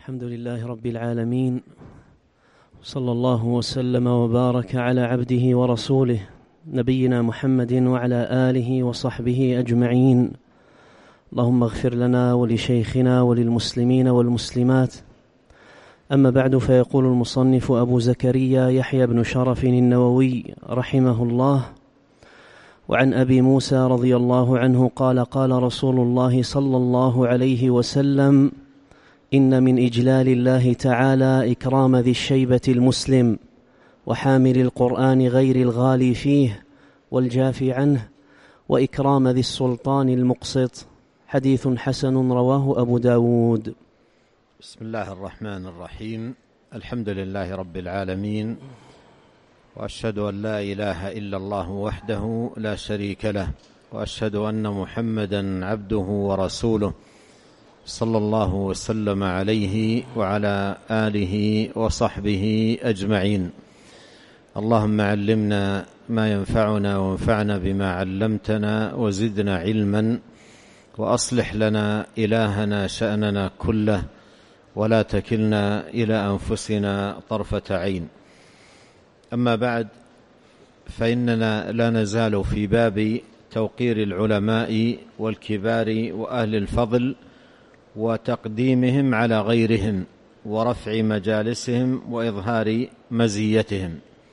الحمد لله رب العالمين، صلى الله وسلم وبارك على عبده ورسوله نبينا محمد وعلى آله وصحبه أجمعين. اللهم اغفر لنا ولشيخنا وللمسلمين والمسلمات. أما بعد، فيقول المصنف أبو زكريا يحيى بن شرف النووي رحمه الله: وعن أبي موسى رضي الله عنه قال: قال رسول الله صلى الله عليه وسلم: إن من إجلال الله تعالى إكرام ذي الشيبة المسلم وحامل القرآن غير الغالي فيه والجافي عنه، وإكرام ذي السلطان المقسط. حديث حسن رواه أبو داود. بسم الله الرحمن الرحيم. الحمد لله رب العالمين، وأشهد أن لا إله إلا الله وحده لا شريك له، وأشهد أن محمدا عبده ورسوله صلى الله وسلم عليه وعلى آله وصحبه أجمعين. اللهم علمنا ما ينفعنا وانفعنا بما علمتنا وزدنا علما، وأصلح لنا إلهنا شأننا كله، ولا تكلنا إلى أنفسنا طرفة عين. أما بعد، فإننا لا نزال في باب توقير العلماء والكبار وأهل الفضل وتقديمهم على غيرهم ورفع مجالسهم وإظهار مزيتهم.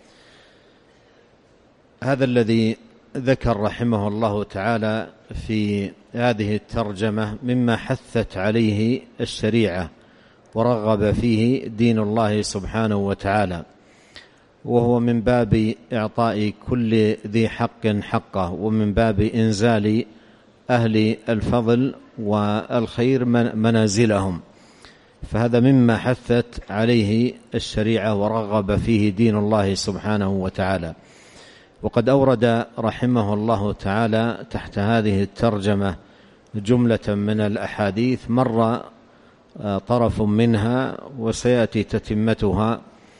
هذا الذي ذكر رحمه الله تعالى في هذه الترجمة مما حثت عليه الشريعة ورغب فيه دين الله سبحانه وتعالى، وهو من باب إعطاء كل ذي حق حقه، ومن باب إنزال أهل الفضل والخير منازلهم. فهذا مما حثت عليه الشريعة ورغب فيه دين الله سبحانه وتعالى. وقد أورد رحمه الله تعالى تحت هذه الترجمة جملة من الأحاديث، مر طرف منها وسيأتي تتمتها.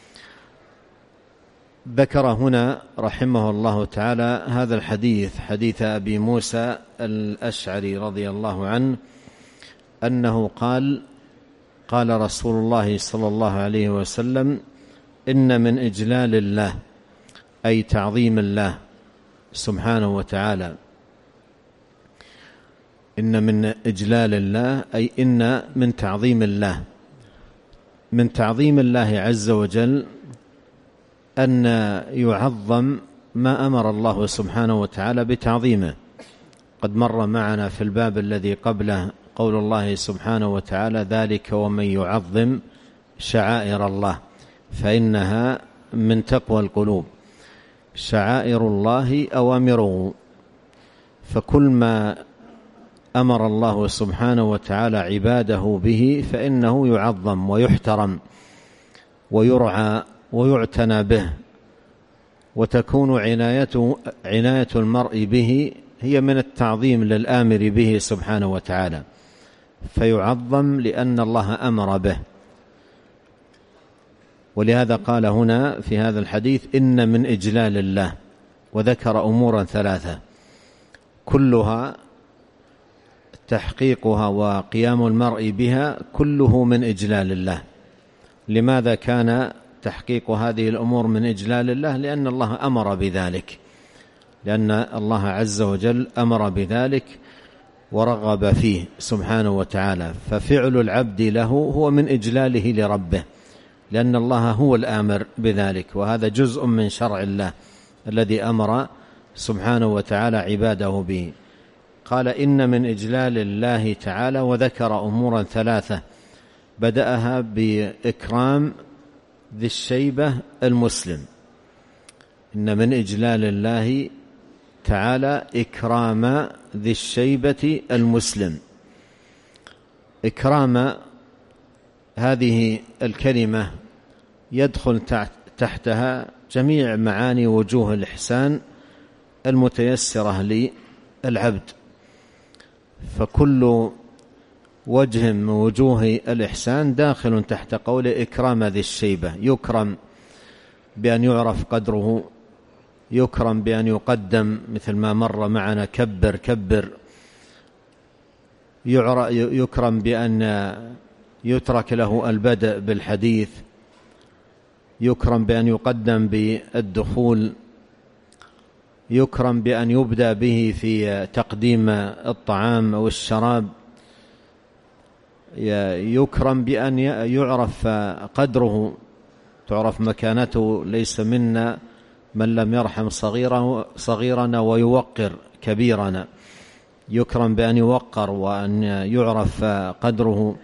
ذكر هنا رحمه الله تعالى هذا الحديث، حديث أبي موسى الأشعري رضي الله عنه أنه قال: قال رسول الله صلى الله عليه وسلم: إن من إجلال الله، أي تعظيم الله سبحانه وتعالى، إن من إجلال الله أي إن من تعظيم الله، من تعظيم الله عز وجل أن يعظم ما أمر الله سبحانه وتعالى بتعظيمه. قد مر معنا في الباب الذي قبله قول الله سبحانه وتعالى: ذلك ومن يعظم شعائر الله فإنها من تقوى القلوب. شعائر الله أوامره، فكل ما أمر الله سبحانه وتعالى عباده به فإنه يعظم ويحترم ويرعى ويعتنى به، وتكون عناية المرء به هي من التعظيم للآمر به سبحانه وتعالى، فيعظم لأن الله أمر به. ولهذا قال هنا في هذا الحديث: إن من إجلال الله، وذكر أمورا ثلاثة كلها تحقيقها وقيام المرء بها كله من إجلال الله. لماذا كان تحقيق هذه الأمور من إجلال الله؟ لأن الله أمر بذلك، لأن الله عز وجل أمر بذلك ورغب فيه سبحانه وتعالى. ففعل العبد له هو من إجلاله لربه، لأن الله هو الآمر بذلك، وهذا جزء من شرع الله الذي أمر سبحانه وتعالى عباده به. قال: إن من إجلال الله تعالى، وذكر أمورا ثلاثة، بدأها بإكرام ذي الشيبة المسلم. إن من إجلال الله تعالى إكرام ذي الشيبة المسلم. إكرام هذه الكلمة يدخل تحتها جميع معاني وجوه الإحسان المتيسرة للعبد، فكل وجه من وجوه الإحسان داخل تحت قول إكرام ذي الشيبة. يكرم بأن يعرف قدره، يكرم بأن يقدم، مثل ما مر معنا: كبر كبر. يكرم بأن يترك له البدء بالحديث، يكرم بأن يقدم بالدخول، يكرم بأن يبدأ به في تقديم الطعام أو الشراب، يكرم بأن يعرف قدره، تعرف مكانته. ليس منا من لم يرحم صغيرنا ويوقر كبيرنا، يكرم بأن يوقر وأن يعرف قدره،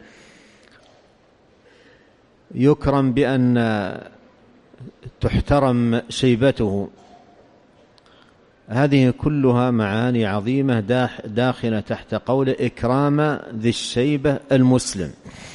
يكرم بأن تحترم شيبته. هذه كلها معاني عظيمة داخلة تحت قول إكرام ذي الشيبة المسلم.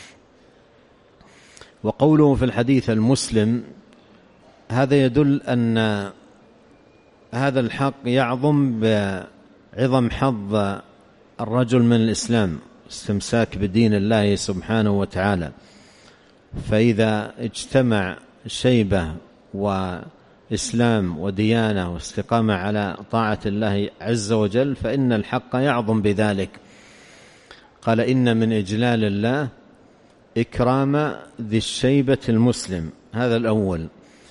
وقوله في الحديث المسلم هذا يدل أن هذا الحق يعظم بعظم حظ الرجل من الإسلام، استمساك بدين الله سبحانه وتعالى. فإذا اجتمع شيبة وإسلام وديانة واستقامة على طاعة الله عز وجل فإن الحق يعظم بذلك. قال إن من إجلال الله إكرام ذي الشيبة المسلم. هذا الأول،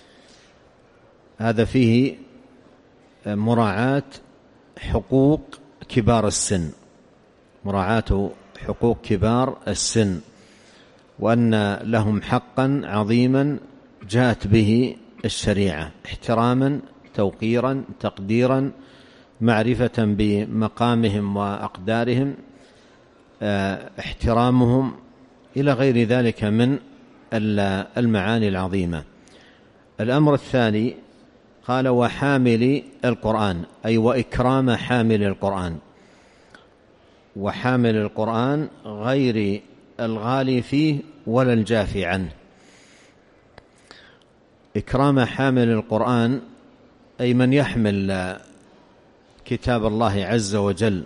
هذا فيه مراعاة حقوق كبار السن، مراعاة حقوق كبار السن، وأن لهم حقا عظيما جاءت به الشريعة، احتراما، توقيرا، تقديرا، معرفة بمقامهم وأقدارهم، احترامهم، إلى غير ذلك من المعاني العظيمة. الأمر الثاني قال وحامل القرآن، أي وإكرام حامل القرآن، وحامل القرآن غير الغالي فيه ولا الجافي عنه. إكرام حامل القرآن أي من يحمل كتاب الله عز وجل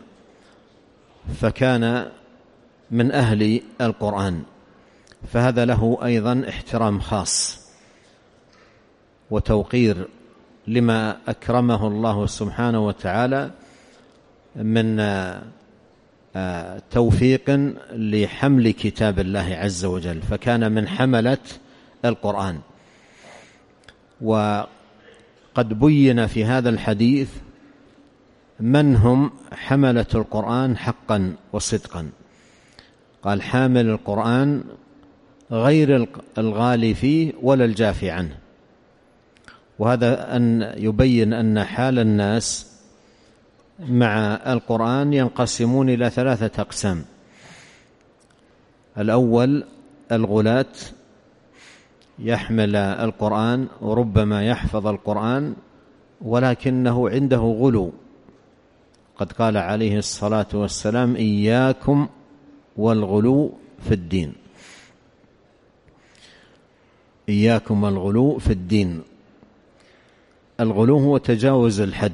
فكان من أهل القرآن، فهذا له أيضا احترام خاص وتوقير لما أكرمه الله سبحانه وتعالى من توفيق لحمل كتاب الله عز وجل، فكان من حملة القرآن. وقد بين في هذا الحديث من هم حملة القرآن حقا وصدقا. قال حامل القرآن غير الغالي فيه ولا الجافي عنه، وهذا أن يبين أن حال الناس مع القرآن ينقسمون إلى 3 أقسام. الأول الغلاة، يحمل القرآن وربما يحفظ القرآن ولكنه عنده غلو. قد قال عليه الصلاة والسلام إياكم والغلو في الدين، إياكم والغلو في الدين. الغلو هو تجاوز الحد،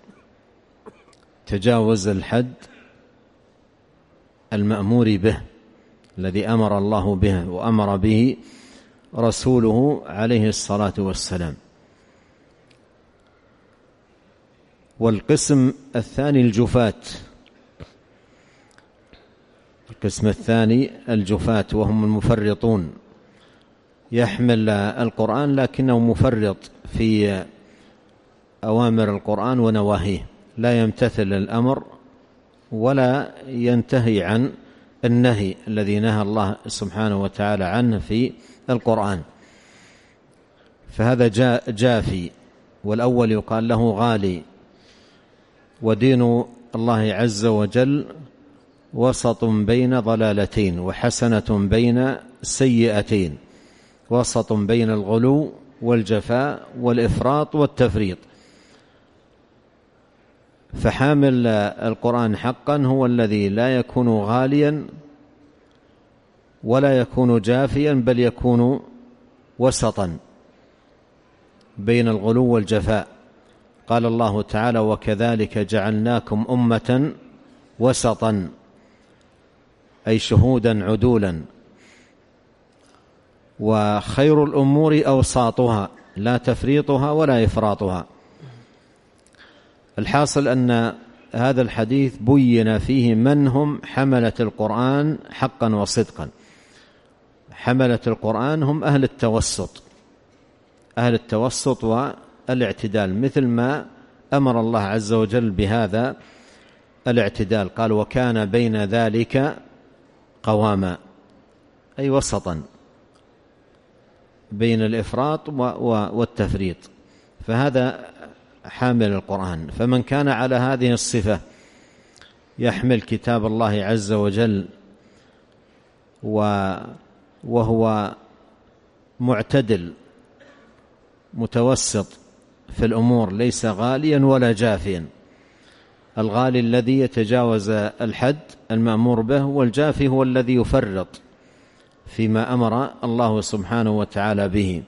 تجاوز الحد المأمور به الذي أمر الله به وأمر به رسوله عليه الصلاة والسلام. والقسم الثاني الجفاة، القسم الثاني الجفاة وهم المفرطون، يحمل القرآن لكنه مفرط في أوامر القرآن ونواهيه، لا يمتثل الأمر ولا ينتهي عن النهي الذي نهى الله سبحانه وتعالى عنه في القرآن، فهذا جافي. والأول يقال له غالي. ودين الله عز وجل وسط بين ضلالتين وحسنة بين سيئتين، وسط بين الغلو والجفاء والإفراط والتفريط. فحامل القرآن حقا هو الذي لا يكون غاليا ولا يكون جافيا، بل يكون وسطا بين الغلو والجفاء. قال الله تعالى وكذلك جعلناكم أمة وسطا، أي شهودا عدولا. وخير الأمور أوساطها لا تفريطها ولا إفراطها. الحاصل أن هذا الحديث بين فيه من هم حملة القرآن حقا وصدقا، حملة القرآن هم أهل التوسط، أهل التوسط والاعتدال، مثل ما أمر الله عز وجل بهذا الاعتدال، قال وكان بين ذلك قواما، أي وسطا بين الإفراط والتفريط. فهذا حامل القرآن. فمن كان على هذه الصفة يحمل كتاب الله عز وجل وهو معتدل متوسط في الأمور، ليس غاليا ولا جافيا، الغالي الذي يتجاوز الحد المأمور به، والجافي هو الذي يفرط فيما أمر الله سبحانه وتعالى به.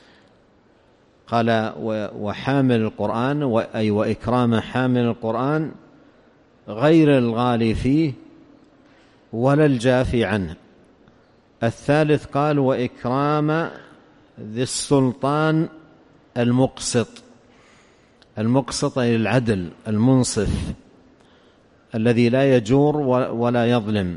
قال وحامل القرآن، أي وإكرام حامل القرآن غير الغالي فيه ولا الجافي عنه. الثالث قال وإكرام ذي السلطان المقسط، المقسط أي العدل المنصف الذي لا يجور ولا يظلم.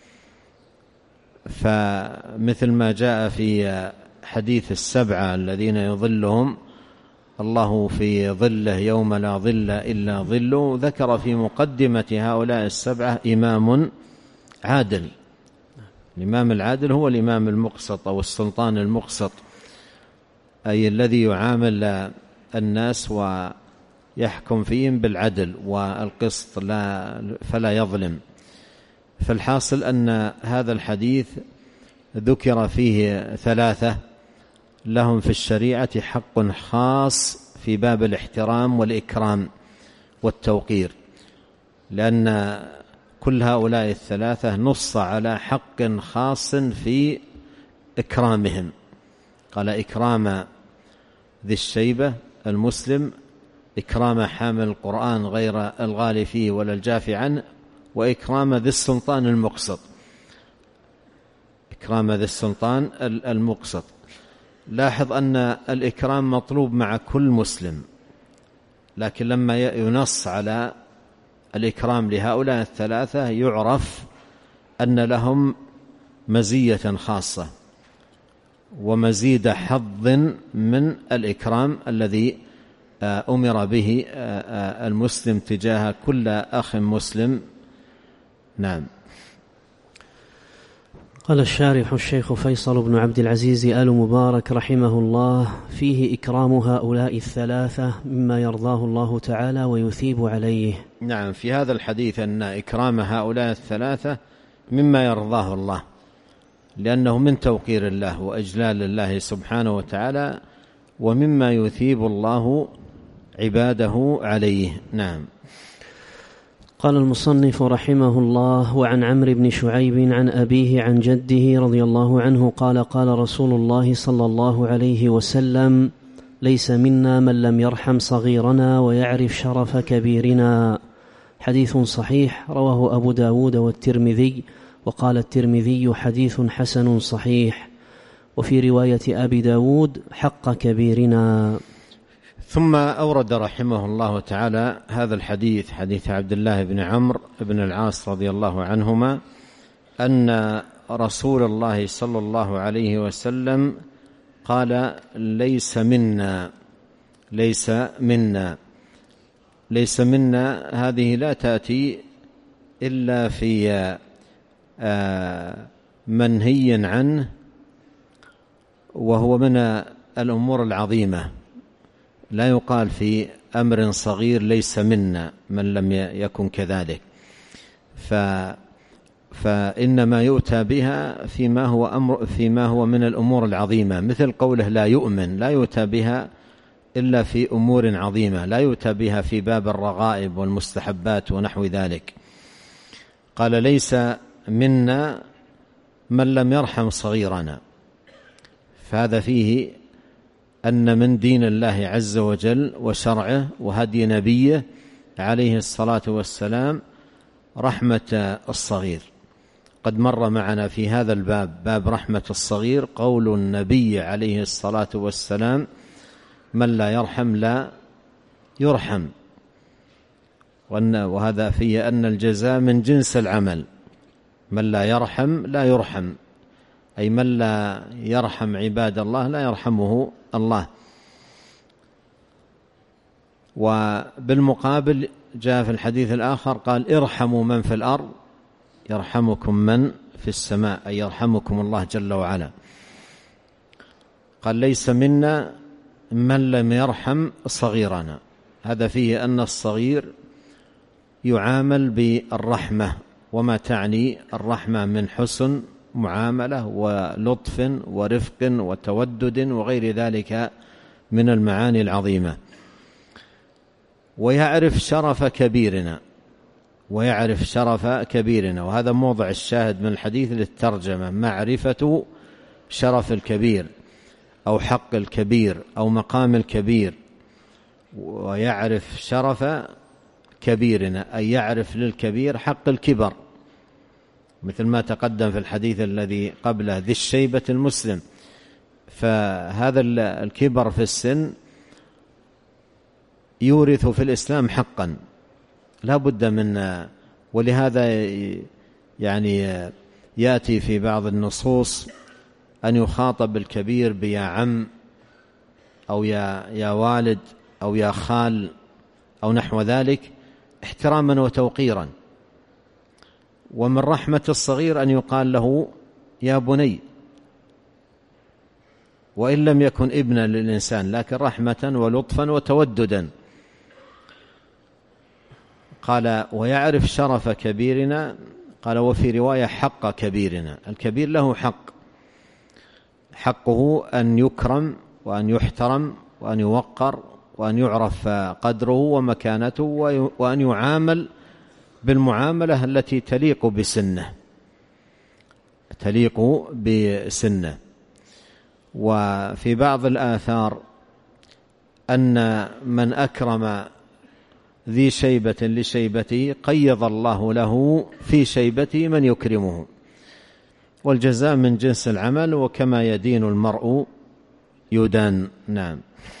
فمثل ما جاء في حديث السبعة الذين يظلهم الله في ظله يوم لا ظل إلا ظله، ذكر في مقدمة هؤلاء السبعة إمام عادل. الإمام العادل هو الإمام المقسط أو السلطان المقسط، أي الذي يعامل الناس ويحكم فيهم بالعدل والقسط فلا يظلم. فالحاصل أن هذا الحديث ذكر فيه ثلاثة لهم في الشريعة حق خاص في باب الاحترام والإكرام والتوقير، لأن كل هؤلاء الثلاثة نص على حق خاص في إكرامهم. قال إكرام ذي الشيبة المسلم، إكرام حامل القرآن غير الغالي فيه ولا الجافي عنه، وإكرام ذي السلطان المقسط، إكرام ذي السلطان المقسط. لاحظ أن الإكرام مطلوب مع كل مسلم، لكن لما ينص على الإكرام لهؤلاء الثلاثة يعرف أن لهم مزية خاصة ومزيد حظ من الإكرام الذي أمر به المسلم تجاه كل أخ مسلم. نعم. قال الشارح الشيخ فيصل بن عبد العزيز آل مبارك رحمه الله: فيه إكرام هؤلاء الثلاثة مما يرضاه الله تعالى ويثيب عليه. نعم، في هذا الحديث أن إكرام هؤلاء الثلاثة مما يرضاه الله، لأنه من توقير الله وإجلال الله سبحانه وتعالى، ومما يثيب الله عباده عليه. نعم. قال المصنف رحمه الله: وعن عمرو بن شعيب عن أبيه عن جده رضي الله عنه قال: قال رسول الله صلى الله عليه وسلم: ليس منا من لم يرحم صغيرنا ويعرف شرف كبيرنا. حديث صحيح رواه أبو داود والترمذي، وقال الترمذي: حديث حسن صحيح. وفي رواية أبي داود: حق كبيرنا. ثم أورد رحمه الله تعالى هذا الحديث، حديث عبد الله بن عمرو بن العاص رضي الله عنهما، أن رسول الله صلى الله عليه وسلم قال: ليس منا، ليس منا. ليس منا هذه لا تأتي إلا في منهي عنه، وهو من الأمور العظيمة. لا يقال في أمر صغير ليس منا من لم يكن كذلك، فإنما يؤتى بها فيما هو من الأمور العظيمة، مثل قوله لا يؤمن، لا يؤتى بها إلا في أمور عظيمة، لا يؤتى بها في باب الرغائب والمستحبات ونحو ذلك. قال: ليس منا من لم يرحم صغيرنا. فهذا فيه أن من دين الله عز وجل وشرعه وهدي نبيه عليه الصلاة والسلام رحمة الصغير. قد مر معنا في هذا الباب، باب رحمة الصغير، قول النبي عليه الصلاة والسلام: من لا يرحم لا يرحم. وهذا فيه أن الجزاء من جنس العمل، من لا يرحم لا يرحم. أي من لا يرحم عباد الله لا يرحمه الله. وبالمقابل جاء في الحديث الآخر قال ارحموا من في الأرض يرحمكم من في السماء، أي يرحمكم الله جل وعلا. قال ليس منا من لم يرحم صغيرنا. هذا فيه أن الصغير يعامل بالرحمة، وما تعني الرحمة من حسن معاملة ولطف ورفق وتودد وغير ذلك من المعاني العظيمة. ويعرف شرف كبيرنا، ويعرف شرف كبيرنا، وهذا موضع الشاهد من الحديث للترجمة، معرفة شرف الكبير أو حق الكبير أو مقام الكبير. ويعرف شرف كبيرنا أي يعرف للكبير حق الكبر، مثل ما تقدم في الحديث الذي قبله ذي الشيبة المسلم. فهذا الكبر في السن يورث في الإسلام حقا لا بد من، ولهذا يعني يأتي في بعض النصوص أن يخاطب الكبير بيا عم أو يا والد أو يا خال أو نحو ذلك احتراما وتوقيرا. ومن رحمة الصغير أن يقال له يا بني، وإن لم يكن ابنا للإنسان، لكن رحمة ولطفا وتوددا. قال ويعرف شرف كبيرنا. قال وفي رواية حق كبيرنا. الكبير له حق، حقه أن يكرم وأن يحترم وأن يوقر وأن يعرف قدره ومكانته، وأن يعامل بالمعاملة التي تليق بسنه. وفي بعض الآثار أن من أكرم ذي شيبة لشيبته قيض الله له في شيبته من يكرمه، والجزاء من جنس العمل، وكما يدين المرء يدان. نعم.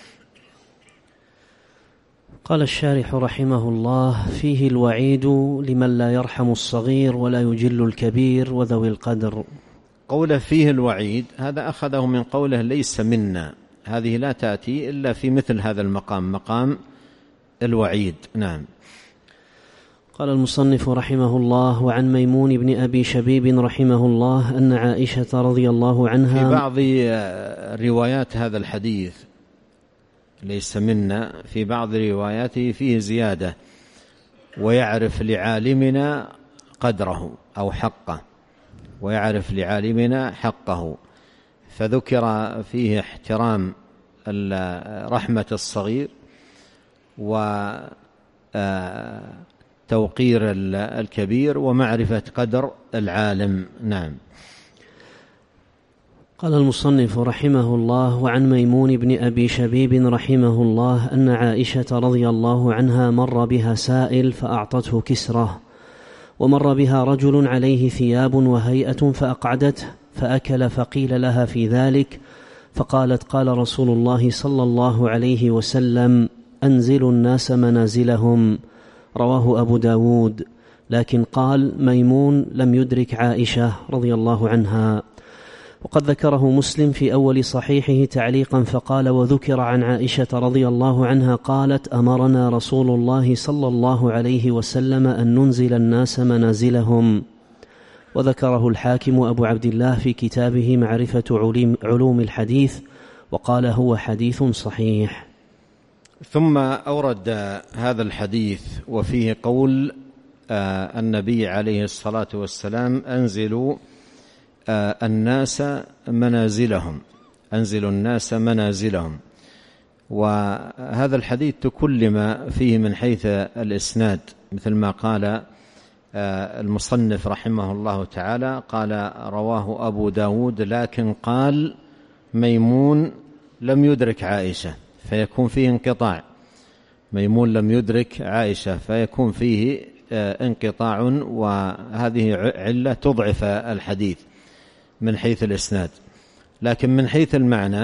قال الشارح رحمه الله: فيه الوعيد لمن لا يرحم الصغير ولا يجل الكبير وذوي القدر. قوله فيه الوعيد هذا أخذه من قوله ليس منا، هذه لا تأتي إلا في مثل هذا المقام، مقام الوعيد. نعم. قال المصنف رحمه الله: وعن ميمون بن أبي شبيب رحمه الله أن عائشة رضي الله عنها، في بعض روايات هذا الحديث ليس منا، في بعض رواياته فيه زيادة ويعرف لعالمنا قدره أو حقه، ويعرف لعالمنا حقه، فذكر فيه احترام رحمة الصغير وتوقير الكبير ومعرفة قدر العالم. نعم. قال المصنف رحمه الله: وعن ميمون بن أبي شبيب رحمه الله أن عائشة رضي الله عنها مر بها سائل فأعطته كسرة، ومر بها رجل عليه ثياب وهيئة فأقعدته فأكل، فقيل لها في ذلك فقالت: قال رسول الله صلى الله عليه وسلم: أنزلوا الناس منازلهم. رواه أبو داود. لكن قال ميمون لم يدرك عائشة رضي الله عنها. وقد ذكره مسلم في أول صحيحه تعليقا فقال: وذكر عن عائشة رضي الله عنها قالت: أمرنا رسول الله صلى الله عليه وسلم أن ننزل الناس منازلهم. وذكره الحاكم أبو عبد الله في كتابه معرفة علوم الحديث وقال: هو حديث صحيح. ثم أورد هذا الحديث وفيه قول النبي عليه الصلاة والسلام: أنزلوا الناس منازلهم، أنزلوا الناس منازلهم. وهذا الحديث تكلم فيه من حيث الإسناد، مثل ما قال المصنف رحمه الله تعالى، قال رواه أبو داود، لكن قال ميمون لم يدرك عائشة، فيكون فيه انقطاع. ميمون لم يدرك عائشة فيكون فيه انقطاع، وهذه علة تضعف الحديث من حيث الإسناد. لكن من حيث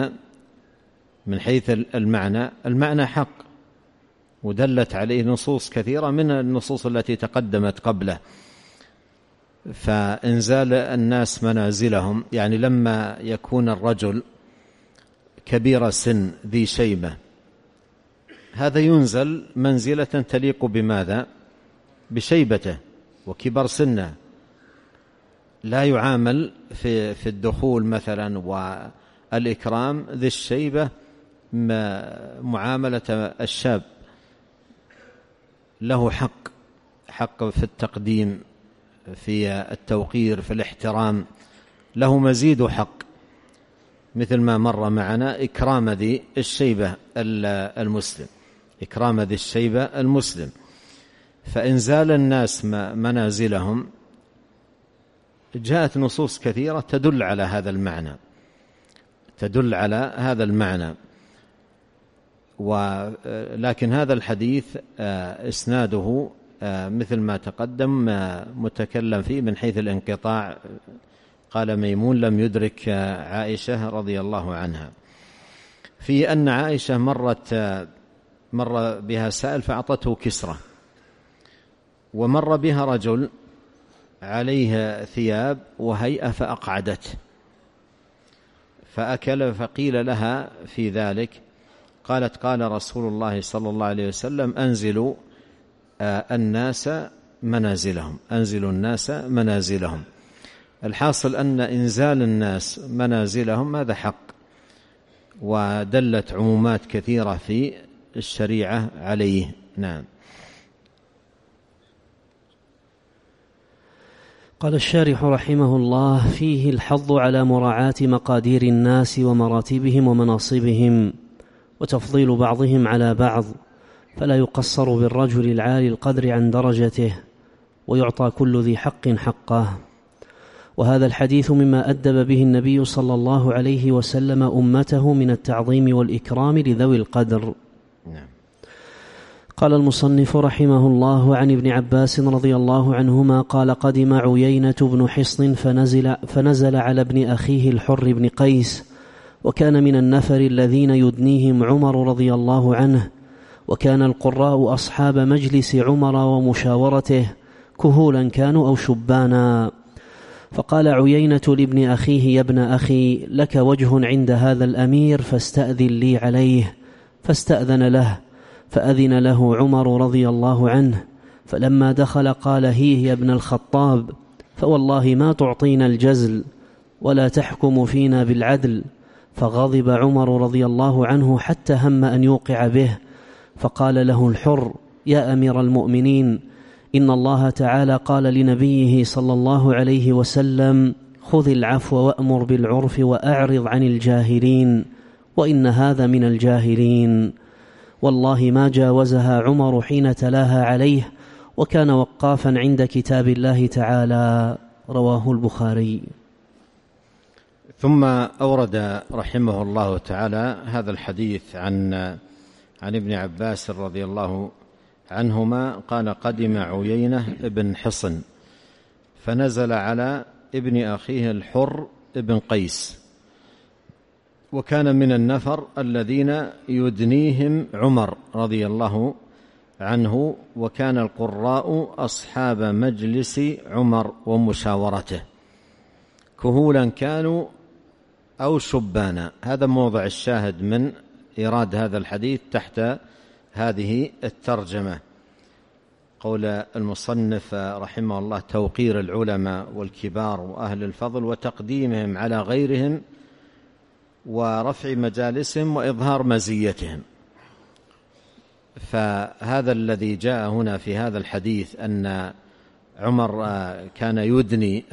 المعنى حق، ودلت عليه نصوص كثيرة من النصوص التي تقدمت قبله. فإنزال الناس منازلهم يعني لما يكون الرجل كبير سن ذي شيبة هذا ينزل منزلة تليق بماذا؟ بشيبته وكبر سنه، لا يعامل في الدخول مثلا والإكرام ذي الشيبة معاملة الشاب، له حق في التقديم، في التوقير، في الاحترام، له مزيد حق، مثل ما مر معنا إكرام ذي الشيبة المسلم، إكرام ذي الشيبة المسلم. فإنزال الناس منازلهم جاءت نصوص كثيرة تدل على هذا المعنى، ولكن هذا الحديث إسناده مثل ما تقدم متكلم فيه من حيث الانقطاع. قال ميمون لم يدرك عائشة رضي الله عنها، في أن عائشة مر بها سائل فأعطته كسرة، ومر بها رجل عليه ثياب وهيئة فأقعدته فأكل، فقيل لها في ذلك قالت قال رسول الله صلى الله عليه وسلم أنزلوا الناس منازلهم. الحاصل أن إنزال الناس منازلهم هذا حق، ودلت عمومات كثيرة في الشريعة عليه. نعم. قال الشارح رحمه الله: فيه الحظ على مراعاة مقادير الناس ومراتبهم ومناصبهم وتفضيل بعضهم على بعض، فلا يقصر بالرجل العالي القدر عن درجته، ويعطى كل ذي حق حقه. وهذا الحديث مما أدب به النبي صلى الله عليه وسلم أمته من التعظيم والإكرام لذوي القدر. قال المصنف رحمه الله: عن ابن عباس رضي الله عنهما قال: قدم عيينة بن حصن فنزل على ابن أخيه الحر بن قيس، وكان من النفر الذين يدنيهم عمر رضي الله عنه، وكان القراء أصحاب مجلس عمر ومشاورته، كهولا كانوا أو شبانا. فقال عيينة لابن أخيه: يا ابن أخي، لك وجه عند هذا الأمير فاستأذن لي عليه. فاستأذن له، فأذن له عمر رضي الله عنه، فلما دخل قال: هيه يا ابن الخطاب، فوالله ما تعطينا الجزل ولا تحكم فينا بالعدل. فغضب عمر رضي الله عنه حتى هم أن يوقع به، فقال له الحر: يا أمير المؤمنين، إن الله تعالى قال لنبيه صلى الله عليه وسلم: خذ العفو وأمر بالعرف وأعرض عن الجاهلين، وإن هذا من الجاهلين. والله ما جاوزها عمر حين تلاها عليه، وكان وقافا عند كتاب الله تعالى. رواه البخاري. ثم أورد رحمه الله تعالى هذا الحديث عن ابن عباس رضي الله عنهما قال: قدم عيينة بن حصن فنزل على ابن أخيه الحر بن قيس، وكان من النفر الذين يدنيهم عمر رضي الله عنه، وكان القراء أصحاب مجلس عمر ومشاورته، كهولا كانوا أو شبانا. هذا موضع الشاهد من إيراد هذا الحديث تحت هذه الترجمة. قول المصنف رحمه الله: توقير العلماء والكبار وأهل الفضل وتقديمهم على غيرهم ورفع مجالسهم وإظهار مزيتهم. فهذا الذي جاء هنا في هذا الحديث أن عمر كان يدني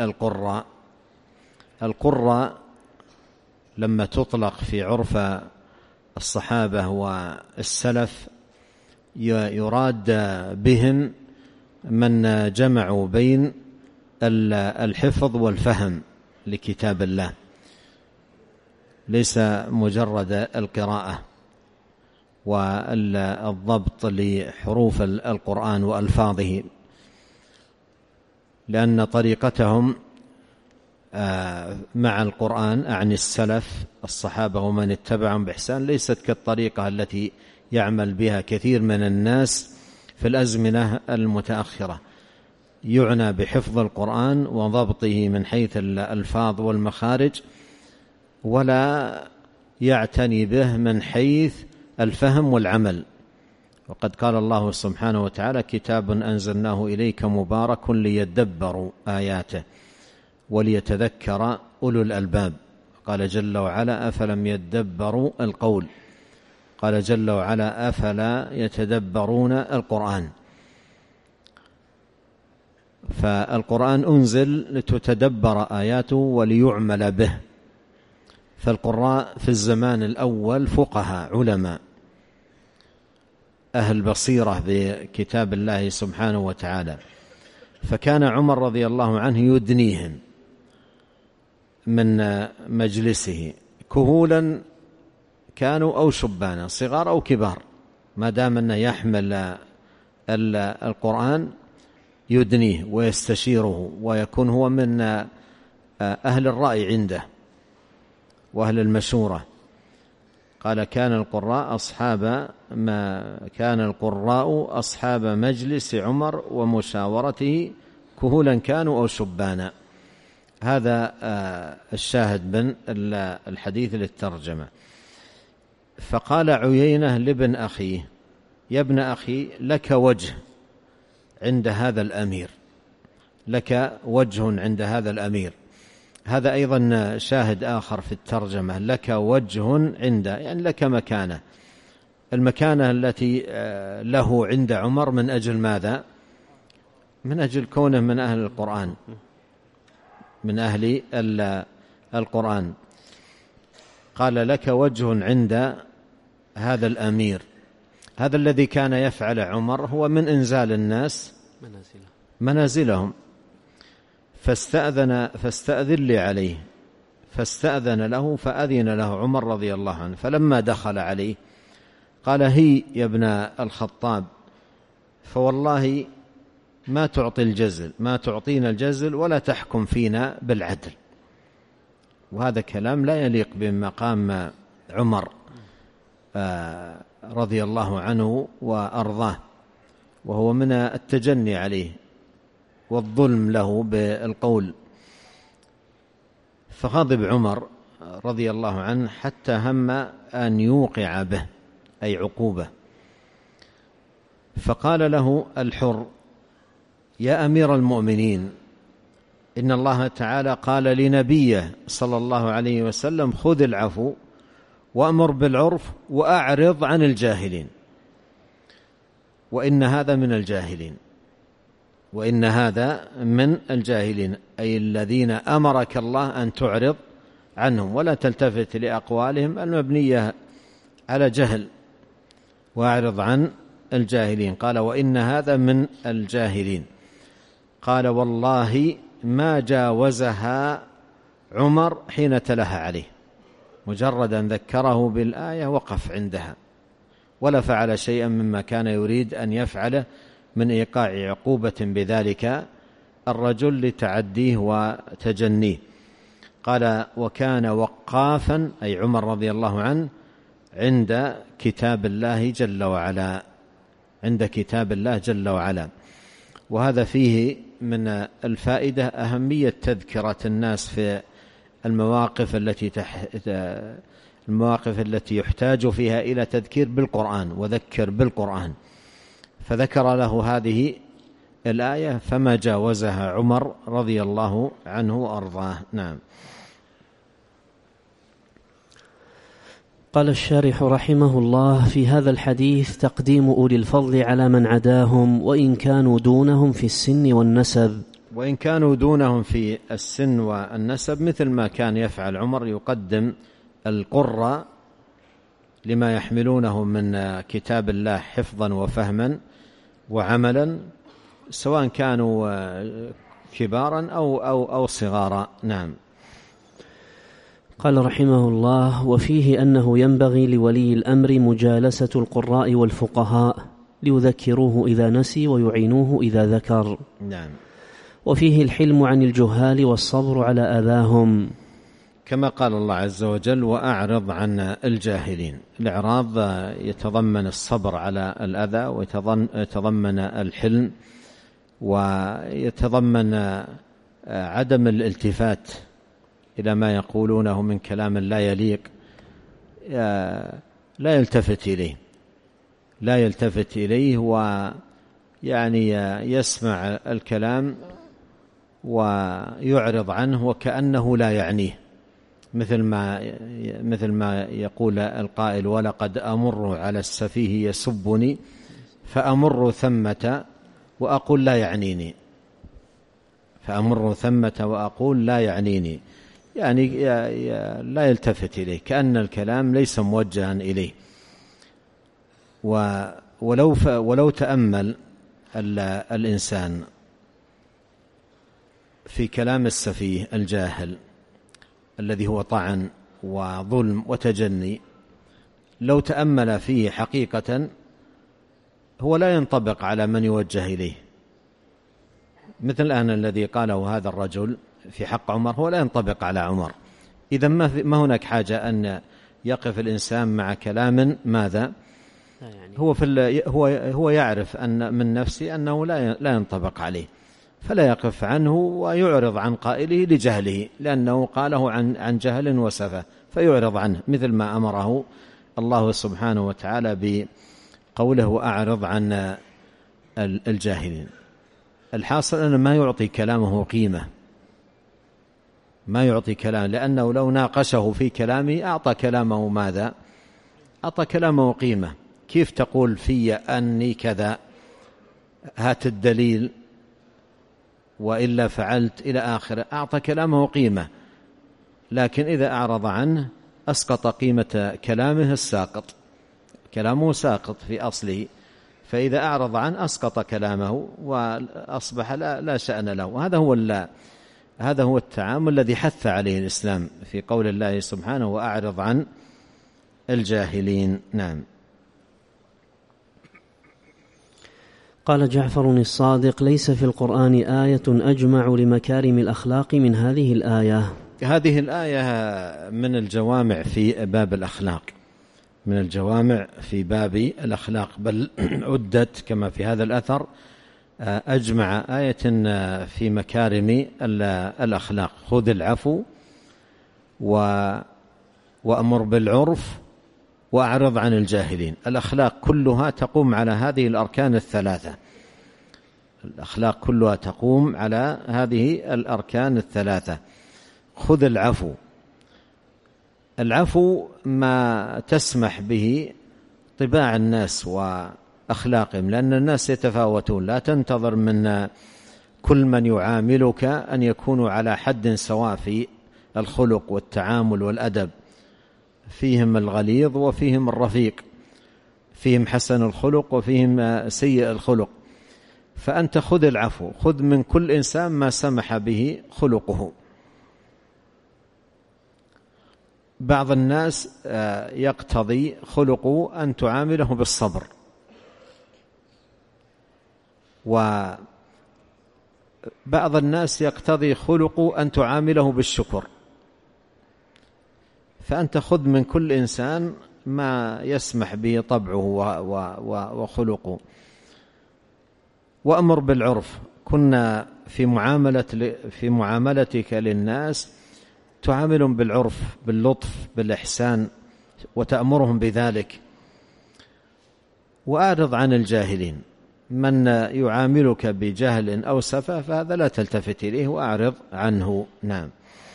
القراء لما تطلق في عرف الصحابة والسلف يراد بهم من جمعوا بين الحفظ والفهم لكتاب الله، ليس مجرد القراءة والضبط لحروف القرآن وألفاظه، لأن طريقتهم مع القرآن أعني السلف الصحابة ومن اتبعهم بإحسان ليست كالطريقة التي يعمل بها كثير من الناس في الأزمنة المتأخرة. يعنى بحفظ القرآن وضبطه من حيث الألفاظ والمخارج، ولا يعتني به من حيث الفهم والعمل. وقد قال الله سبحانه وتعالى: كتاب أنزلناه إليك مبارك ليدبروا آياته وليتذكر أولو الألباب. قال جل وعلا: أفلم يدبروا القول. قال جل وعلا: أفلا يتدبرون القرآن. فالقرآن أنزل لتتدبر آياته وليعمل به. فالقراء في الزمان الأول فقهاء علماء أهل بصيرة بكتاب الله سبحانه وتعالى، فكان عمر رضي الله عنه يدنيهم من مجلسه، كهولا كانوا أو شبانا، صغار أو كبار، ما دام أنه يحمل القرآن يدنيه ويستشيره، ويكون هو من أهل الرأي عنده وأهل المشورة. قال: كان القراء أصحاب مجلس عمر ومشاورته، كهولا كانوا أو شبانا. هذا الشاهد من الحديث للترجمة. فقال عيينة لابن أخيه: يا ابن أخي، لك وجه عند هذا الأمير، لك وجه عند هذا الأمير. هذا أيضا شاهد آخر في الترجمة: لك وجه عنده، يعني لك مكانة، المكانة التي له عند عمر من أجل ماذا؟ من أجل كونه من أهل القرآن، من أهل القرآن. قال: لك وجه عند هذا الأمير. هذا الذي كان يفعل عمر هو من إنزال الناس منازلهم. فاستأذن لي عليه، فاستأذن له، فأذن له عمر رضي الله عنه. فلما دخل عليه قال: هي يا ابن الخطاب، فوالله ما تعطينا الجزل ولا تحكم فينا بالعدل. وهذا كلام لا يليق بمقام عمر رضي الله عنه وأرضاه، وهو من التجني عليه والظلم له بالقول. فغضب عمر رضي الله عنه حتى هم أن يوقع به، أي عقوبة. فقال له الحر: يا أمير المؤمنين، إن الله تعالى قال لنبيه صلى الله عليه وسلم: خذ العفو وأمر بالعرف وأعرض عن الجاهلين، وإن هذا من الجاهلين، وإن هذا من الجاهلين، أي الذين أمرك الله أن تعرض عنهم ولا تلتفت لأقوالهم المبنية على جهل، وأعرض عن الجاهلين. قال: وإن هذا من الجاهلين. قال: والله ما جاوزها عمر حين تلها عليه، مجرد أن ذكره بالآية وقف عندها، ولا فعل شيئا مما كان يريد أن يفعله من إيقاع عقوبة بذلك الرجل لتعديه وتجنيه. قال: وكان وقافا، أي عمر رضي الله عنه، عند كتاب الله جل وعلا، عند كتاب الله جل وعلا. وهذا فيه من الفائدة أهمية تذكرة الناس في المواقف التي يحتاج فيها إلى تذكير بالقرآن، وذكر بالقرآن. فذكر له هذه الآية فما جاوزها عمر رضي الله عنه وأرضاه. نعم. قال الشارح رحمه الله: في هذا الحديث تقديم أولي الفضل على من عداهم، وإن كانوا دونهم في السن والنسب. وإن كانوا دونهم في السن والنسب، مثل ما كان يفعل عمر، يقدم القرى لما يحملونه من كتاب الله حفظا وفهما وعملا، سواء كانوا كبارا أو صغارا. نعم. قال رحمه الله: وفيه أنه ينبغي لولي الأمر مجالسة القراء والفقهاء ليذكروه إذا نسي ويعينوه إذا ذكر. نعم. وفيه الحلم عن الجهال والصبر على أذاهم، كما قال الله عز وجل: وأعرض عن الجاهلين. الإعراض يتضمن الصبر على الأذى، ويتضمن الحلم ويتضمن عدم الالتفات إلى ما يقولونه من كلام لا يليق، لا يلتفت إليه ويعني يسمع الكلام ويعرض عنه وكأنه لا يعنيه، مثل ما يقول القائل: ولقد أمر على السفيه يسبني فأمر ثمة وأقول لا يعنيني، يعني لا يلتفت إليه، كأن الكلام ليس موجها إليه. ولو تأمل الإنسان في كلام السفيه الجاهل الذي هو طعن وظلم وتجني، لو تأمل فيه حقيقة هو لا ينطبق على من يوجه إليه، مثل الآن الذي قاله هذا الرجل في حق عمر هو لا ينطبق على عمر. إذا ما هناك حاجة أن يقف الإنسان مع كلام ماذا هو يعرف أن من نفسه أنه لا ينطبق عليه، فلا يقف عنه ويعرض عن قائله لجهله، لأنه قاله عن جهل وسفه فيعرض عنه، مثل ما أمره الله سبحانه وتعالى بقوله: أعرض عن الجاهلين. الحاصل أنه ما يعطي كلامه قيمة، لأنه لو ناقشه في كلامه أعطى كلامه ماذا؟ أعطى كلامه قيمة. كيف تقول في أني كذا؟ هات الدليل وإلا فعلت إلى آخره، أعطى كلامه قيمة. لكن إذا أعرض عنه أسقط قيمة كلامه الساقط، كلامه ساقط في أصله، فإذا أعرض عنه أسقط كلامه وأصبح لا شأن له. هذا هو التعامل الذي حث عليه الإسلام في قول الله سبحانه: وأعرض عن الجاهلين. نعم. قال جعفر الصادق: ليس في القرآن آية أجمع لمكارم الأخلاق من هذه الآية. هذه الآية من الجوامع في باب الأخلاق، بل عدت كما في هذا الأثر أجمع آية في مكارم الأخلاق: خذ العفو وأمر بالعرف وأعرض عن الجاهلين. الأخلاق كلها تقوم على هذه الأركان الثلاثة. خذ العفو ما تسمح به طباع الناس وأخلاقهم، لأن الناس يتفاوتون، لا تنتظر من كل من يعاملك أن يكونوا على حد سواء في الخلق والتعامل والأدب، فيهم الغليظ وفيهم الرفيق، فيهم حسن الخلق وفيهم سيء الخلق. فأنت خذ العفو، خذ من كل إنسان ما سمح به خلقه. بعض الناس يقتضي خلقه أن تعامله بالصبر، وبعض الناس يقتضي خلقه أن تعامله بالشكر. فأنت خذ من كل إنسان ما يسمح به طبعه وخلقه. وأمر بالعرف، كنا في معاملتك للناس تعاملهم بالعرف، باللطف، بالإحسان، وتأمرهم بذلك. وأعرض عن الجاهلين، من يعاملك بجهل أو سفه فهذا لا تلتفت إليه وأعرض عنه. نعم.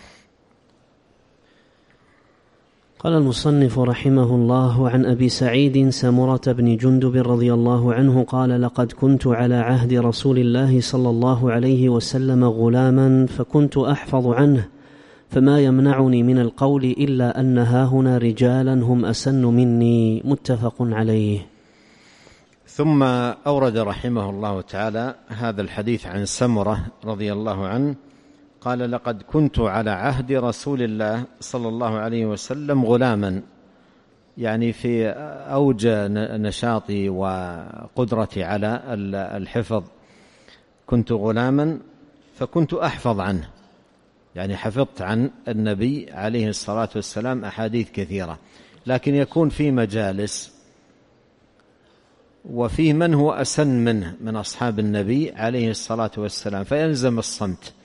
قال المصنف رحمه الله: عن أبي سعيد سمرة بن جندب رضي الله عنه قال: لقد كنت على عهد رسول الله صلى الله عليه وسلم غلاما، فكنت أحفظ عنه، فما يمنعني من القول إلا أن هاهنا رجالا هم أسن مني. متفق عليه. ثم أورد رحمه الله تعالى هذا الحديث عن سمرة رضي الله عنه قال: لقد كنت على عهد رسول الله صلى الله عليه وسلم غلاما، يعني في أوج نشاطي وقدرتي على الحفظ. كنت غلاما فكنت أحفظ عنه، يعني حفظت عن النبي عليه الصلاة والسلام أحاديث كثيرة. لكن يكون في مجالس وفيه من هو أسن منه من أصحاب النبي عليه الصلاة والسلام، فيلزم الصمت،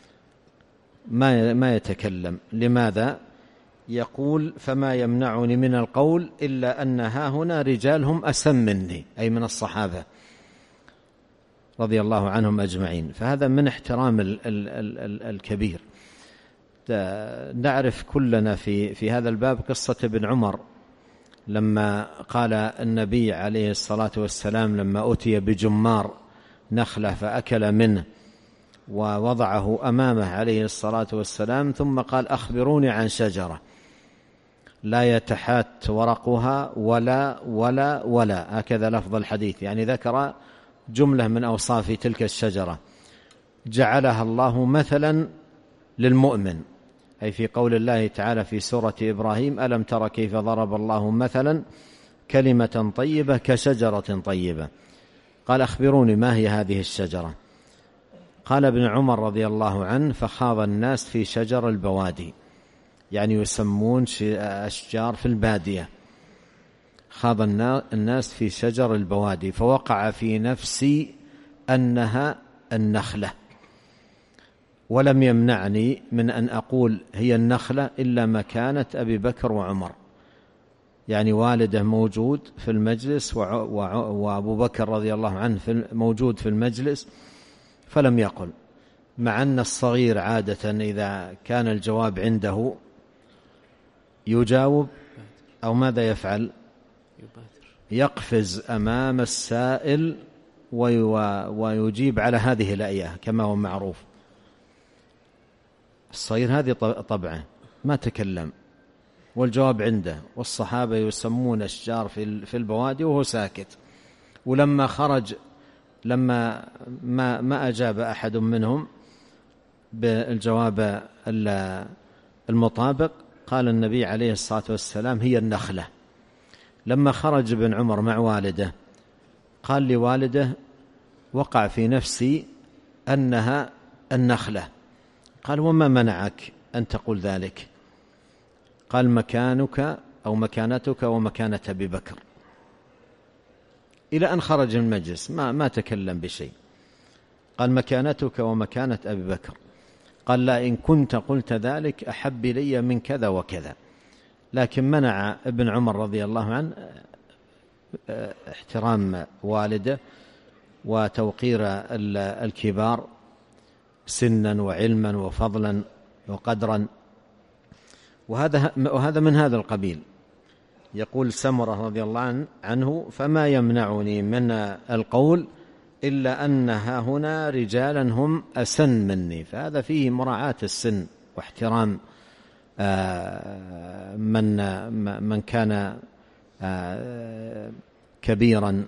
ما يتكلم. لماذا؟ يقول فما يمنعني من القول إلا أن هاهنا رجال هم أسن مني، أي من الصحابة رضي الله عنهم أجمعين. فهذا من احترام الكبير. نعرف كلنا في هذا الباب قصة ابن عمر، لما قال النبي عليه الصلاة والسلام لما أتي بجمار نخلة فأكل منه ووضعه أمامه عليه الصلاة والسلام، ثم قال أخبروني عن شجرة لا يتحات ورقها ولا ولا ولا، هكذا لفظ الحديث، يعني ذكر جملة من أوصاف تلك الشجرة جعلها الله مثلا للمؤمن، أي في قول الله تعالى في سورة إبراهيم ألم تر كيف ضرب الله مثلا كلمة طيبة كشجرة طيبة. قال أخبروني ما هي هذه الشجرة؟ قال ابن عمر رضي الله عنه فخاض الناس في شجر البوادي، يعني يسمون أشجار في البادية، خاض الناس في شجر البوادي، فوقع في نفسي أنها النخلة، ولم يمنعني من أن أقول هي النخلة إلا مكانة أبي بكر وعمر، يعني والده موجود في المجلس وأبو بكر رضي الله عنه موجود في المجلس، فلم يقل. مع أن الصغير عادة إذا كان الجواب عنده يجاوب أو ماذا يفعل؟ يقفز أمام السائل ويجيب على هذه الآية كما هو معروف. الصغير هذه طبعه ما تكلم والجواب عنده، والصحابة يسمون أشجار في البوادي وهو ساكت. ولما خرج لما ما أجاب أحد منهم بالجواب المطابق، قال النبي عليه الصلاة والسلام هي النخلة. لما خرج ابن عمر مع والده قال لوالده وقع في نفسي أنها النخلة. قال وما منعك أن تقول ذلك؟ قال مكانك أو مكانتك ومكانة أبي بكر، إلى أن خرج من المجلس ما تكلم بشيء. قال مكانتك ومكانة أبي بكر. قال لا، إن كنت قلت ذلك أحب لي من كذا وكذا. لكن منع ابن عمر رضي الله عنه احترام والده وتوقير الكبار سنا وعلما وفضلا وقدرا، وهذا من هذا القبيل. يقول سمرة رضي الله عنه فما يمنعني من القول إلا أنها هنا رجالا هم أسن مني. فهذا فيه مراعاة السن واحترام من كان كبيرا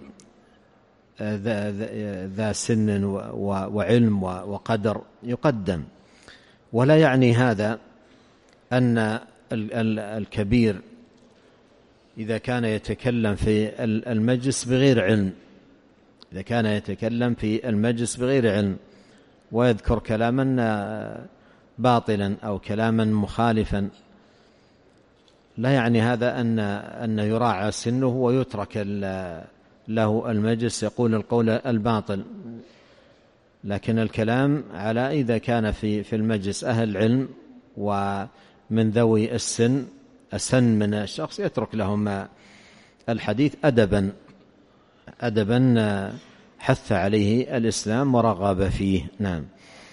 ذا سن وعلم وقدر يقدم. ولا يعني هذا أن الكبير إذا كان يتكلم في المجلس بغير علم، إذا كان يتكلم في المجلس بغير علم ويذكر كلاما باطلا أو كلاما مخالفا، لا يعني هذا أن يراعى سنه ويترك له المجلس يقول القول الباطل. لكن الكلام على إذا كان في المجلس أهل علم ومن ذوي السن أسن من الشخص يترك لهم الحديث أدبا حث عليه الإسلام ورغب فيه. نعم.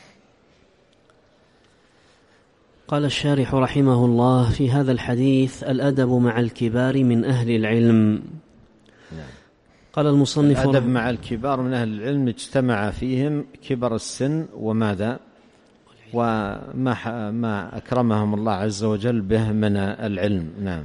قال الشارح رحمه الله في هذا الحديث الأدب مع الكبار من أهل العلم. نعم. قال المصنف الأدب مع الكبار من أهل العلم اجتمع فيهم كبر السن وماذا وما أكرمهم الله عز وجل به من العلم. نعم.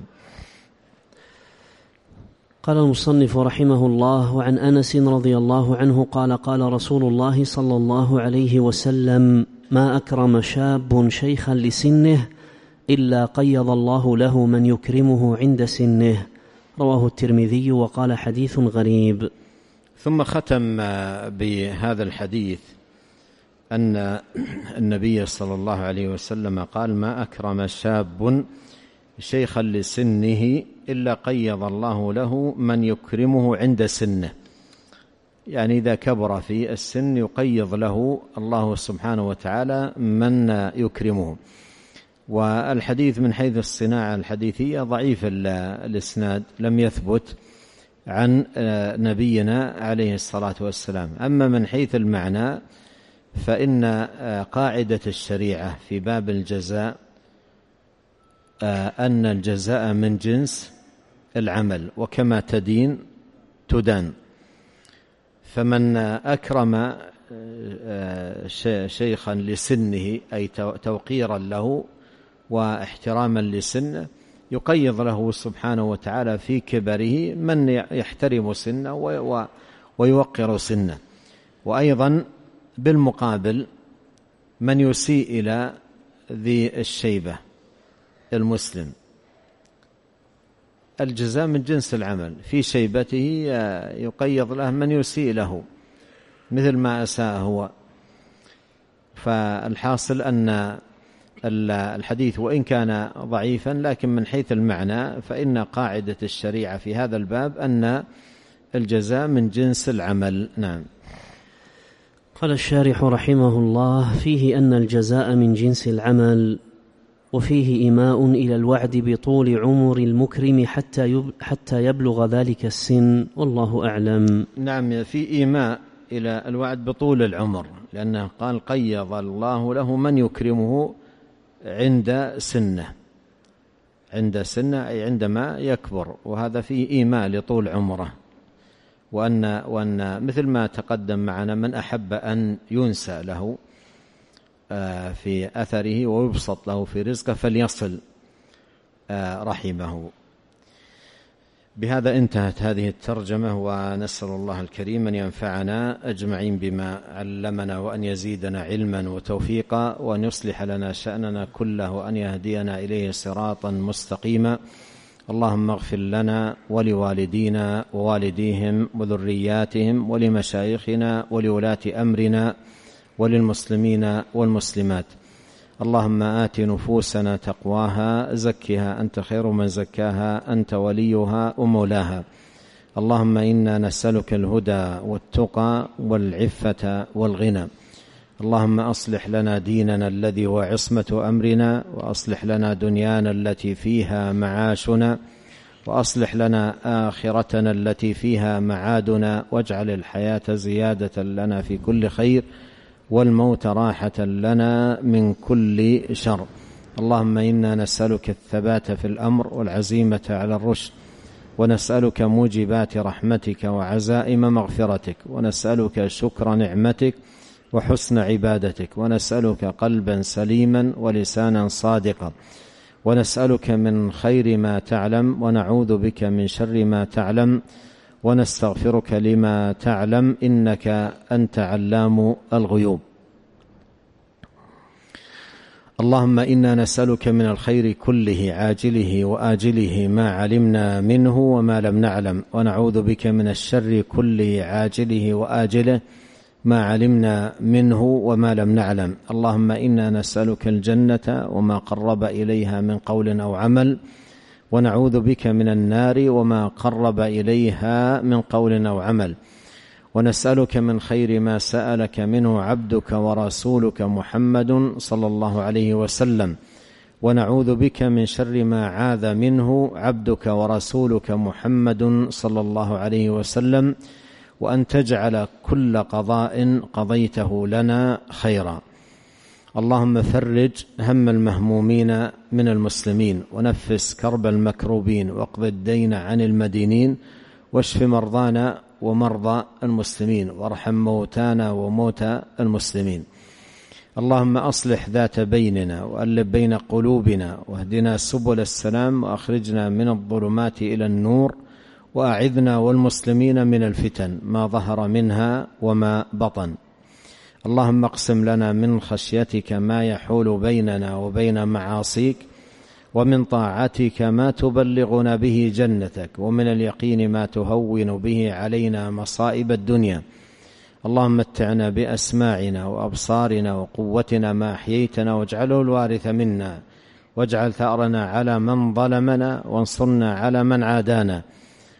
قال المصنف رحمه الله وعن أنس رضي الله عنه قال قال رسول الله صلى الله عليه وسلم ما أكرم شاب شيخا لسنه إلا قيض الله له من يكرمه عند سنه. رواه الترمذي وقال حديث غريب. ثم ختم بهذا الحديث أن النبي صلى الله عليه وسلم قال ما أكرم شاب شيخا لسنه إلا قيض الله له من يكرمه عند سنه. يعني إذا كبر في السن يقيض له الله سبحانه وتعالى من يكرمه. والحديث من حيث الصناعة الحديثية ضعيف الإسناد، لم يثبت عن نبينا عليه الصلاة والسلام. أما من حيث المعنى فإن قاعدة الشريعة في باب الجزاء أن الجزاء من جنس العمل، وكما تدين تدان. فمن أكرم شيخا لسنه أي توقيرا له واحتراما لسنه يقيض له سبحانه وتعالى في كبره من يحترم سنه ويوقر سنه. وأيضا بالمقابل من يسيء إلى ذي الشيبة المسلم، الجزاء من جنس العمل، في شيبته يقيض له من يسيء له مثل ما أساء هو. فالحاصل أن الحديث وإن كان ضعيفا لكن من حيث المعنى فإن قاعدة الشريعة في هذا الباب أن الجزاء من جنس العمل. نعم. قال الشارح رحمه الله: فيه أن الجزاء من جنس العمل، وفيه إيماء إلى الوعد بطول عمر المكرم حتى يبلغ ذلك السن، والله أعلم. نعم، في إيماء إلى الوعد بطول العمر، لأنه قال قيض الله له من يكرمه عند سنه، أي عندما يكبر، وهذا فيه إيماء لطول عمره. وأن مثل ما تقدم معنا من أحب أن ينسى له في أثره ويبسط له في رزقه فليصل رحمه. بهذا انتهت هذه الترجمة، ونسأل الله الكريم أن ينفعنا أجمعين بما علمنا، وأن يزيدنا علما وتوفيقا، وأن يصلح لنا شأننا كله، وأن يهدينا إليه صراطا مستقيما. اللهم اغفر لنا ولوالدينا ووالديهم وذرياتهم ولمشايخنا ولولاة أمرنا وللمسلمين والمسلمات. اللهم آت نفوسنا تقواها، زكها أنت خير من زكاها، أنت وليها ومولاها. اللهم إنا نسألك الهدى والتقى والعفة والغنى. اللهم أصلح لنا ديننا الذي هو عصمة أمرنا، وأصلح لنا دنيانا التي فيها معاشنا، وأصلح لنا آخرتنا التي فيها معادنا، واجعل الحياة زيادة لنا في كل خير، والموت راحة لنا من كل شر. اللهم إنا نسألك الثبات في الأمر والعزيمة على الرشد، ونسألك موجبات رحمتك وعزائم مغفرتك، ونسألك شكر نعمتك وحسن عبادتك، ونسألك قلبا سليما ولسانا صادقا، ونسألك من خير ما تعلم، ونعوذ بك من شر ما تعلم، ونستغفرك لما تعلم، إنك أنت علام الغيوب. اللهم إنا نسألك من الخير كله عاجله وآجله ما علمنا منه وما لم نعلم، ونعوذ بك من الشر كله عاجله وآجله ما علمنا منه وما لم نعلم. اللهم إنا نسألك الجنة وما قرب إليها من قول أو عمل، ونعوذ بك من النار وما قرب إليها من قول أو عمل، ونسألك من خير ما سألك منه عبدك ورسولك محمد صلى الله عليه وسلم، ونعوذ بك من شر ما عاذ منه عبدك ورسولك محمد صلى الله عليه وسلم، وأن تجعل كل قضاء قضيته لنا خيرا. اللهم فرج هم المهمومين من المسلمين، ونفس كرب المكروبين، واقض الدين عن المدينين، واشف مرضانا ومرضى المسلمين، وارحم موتانا وموتى المسلمين. اللهم أصلح ذات بيننا، وألف بين قلوبنا، واهدنا سبل السلام، وأخرجنا من الظلمات إلى النور، وأعذنا والمسلمين من الفتن ما ظهر منها وما بطن. اللهم اقسم لنا من خشيتك ما يحول بيننا وبين معاصيك، ومن طاعتك ما تبلغنا به جنتك، ومن اليقين ما تهون به علينا مصائب الدنيا. اللهم متعنا بأسماعنا وأبصارنا وقوتنا ما أحييتنا، واجعله الوارث منا، واجعل ثأرنا على من ظلمنا، وانصرنا على من عادانا،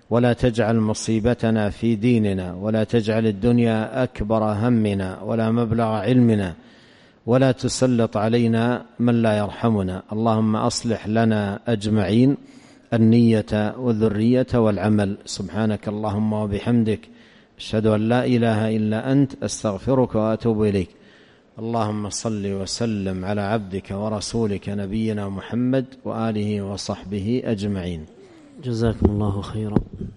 ولا تجعل مصيبتنا في ديننا، ولا تجعل الدنيا أكبر همنا ولا مبلغ علمنا، ولا تسلط علينا من لا يرحمنا. اللهم أصلح لنا أجمعين النية والذرية والعمل. سبحانك اللهم وبحمدك، أشهد أن لا إله إلا أنت، أستغفرك وأتوب إليك. اللهم صل وسلم على عبدك ورسولك نبينا محمد وآله وصحبه أجمعين. جزاكم الله خيرا.